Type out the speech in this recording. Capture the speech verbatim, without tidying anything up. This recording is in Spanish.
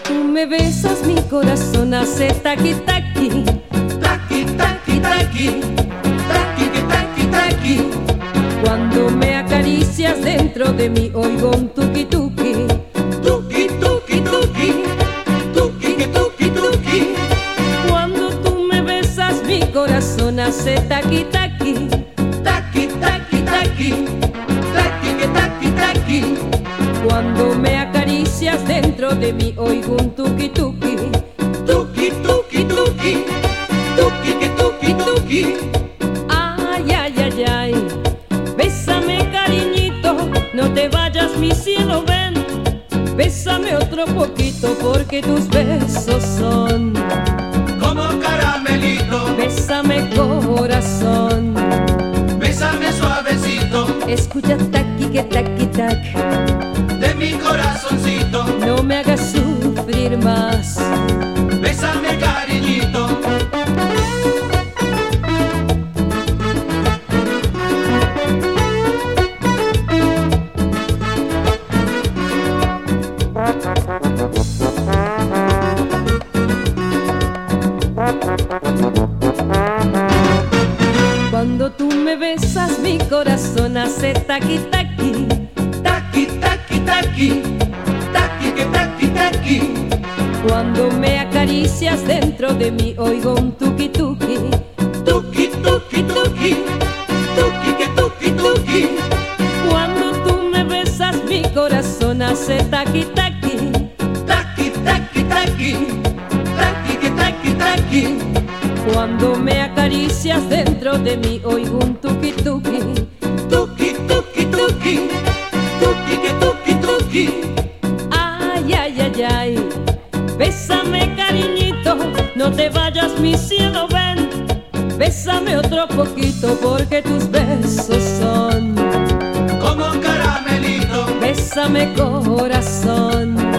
tú me besas mi corazón hace taqui taqui, Taqui, taqui, taqui, taqui, que taqui, taqui. cuando me acaricias dentro de mí oigo un tuki tuki, Tuki, tuki, tuki, tuki, que tuki, tuki. cuando tú me besas mi corazón hace taqui taqui, Taqui, taqui, taqui, taqui, que taqui, taqui. cuando me acaricias dentro de mí oigo un tuki tuki. Tuki, tuki, tuki, tuki, que tuki, tuki. Ay, ay, ay, ay, bésame cariñito, no te vayas mi cielo, ven. Bésame otro poquito porque tus besos son Como caramelito, bésame corazón. bésame suavecito, Escucha taqui que taqui tac, de mi corazoncito. no me hagas sufrir más. Bésame cariñito. Cuando tú me besas mi corazón hace taqui taqui, Taqui, taqui, taqui, taqui, que taqui, taqui. cuando me acaricias dentro de mí oigo un tuki tuki. Tuki, tuki, tuki, tuki, que tuki, tuki. Cuando tú me besas mi corazón hace taqui taqui, Taqui, taqui, taqui, taqui, que taqui, taqui. cuando me acaricias dentro de mí oigo un tuki tuki. Tuki, tuki, tuki, tuki, que tuki, tuki. Ay, ay, ay, ay, bésame cariñito, no te vayas mi cielo, ven. Bésame otro poquito porque tus besos son Como caramelito, bésame corazón.